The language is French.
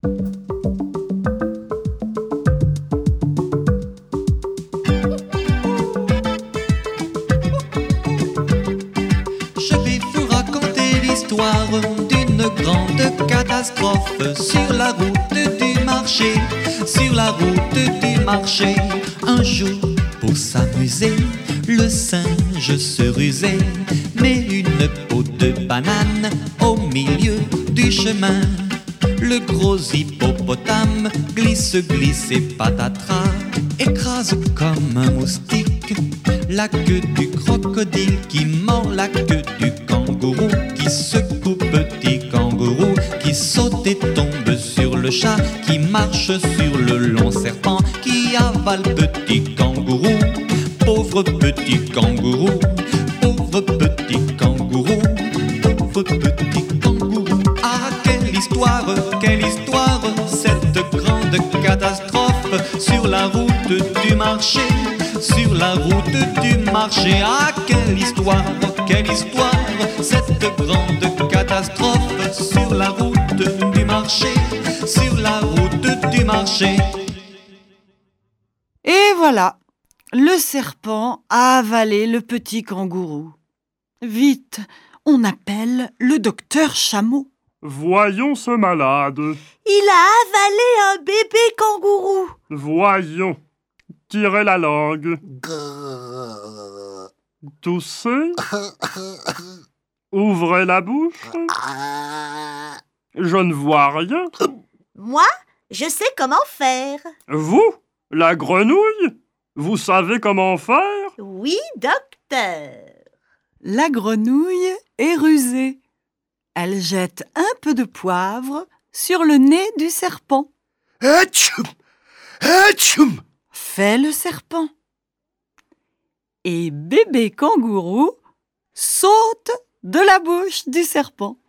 Je vais vous raconter l'histoire d'une grande catastrophe sur la route du marché, sur la route du marché. Un jour, pour s'amuser, le singe se rusait, met une peau de banane au milieu du chemin. Le gros hippopotame glisse, glisse et patatras, écrase comme un moustique la queue du crocodile qui mord la queue du kangourou, qui secoue petit kangourou, qui saute et tombe sur le chat, qui marche sur le long serpent, qui avale petit kangourou. Pauvre petit kangourou, pauvre petit kangourou, pauvre petit kangourou. Ah, quelle histoire, cette grande catastrophe sur la route du marché, sur la route du marché. Ah, quelle histoire, cette grande catastrophe sur la route du marché, sur la route du marché. Et voilà, le serpent a avalé le petit kangourou. Vite, on appelle le docteur Chameau. Voyons ce malade. Il a avalé un bébé kangourou. Voyons. Tirez la langue. Toussez. Ouvrez la bouche. Je ne vois rien. Moi, je sais comment faire. Vous, la grenouille, vous savez comment faire? Oui, docteur. La grenouille est rusée. Elle jette un peu de poivre sur le nez du serpent. Atchoum! Atchoum! Fait le serpent. Et bébé kangourou saute de la bouche du serpent.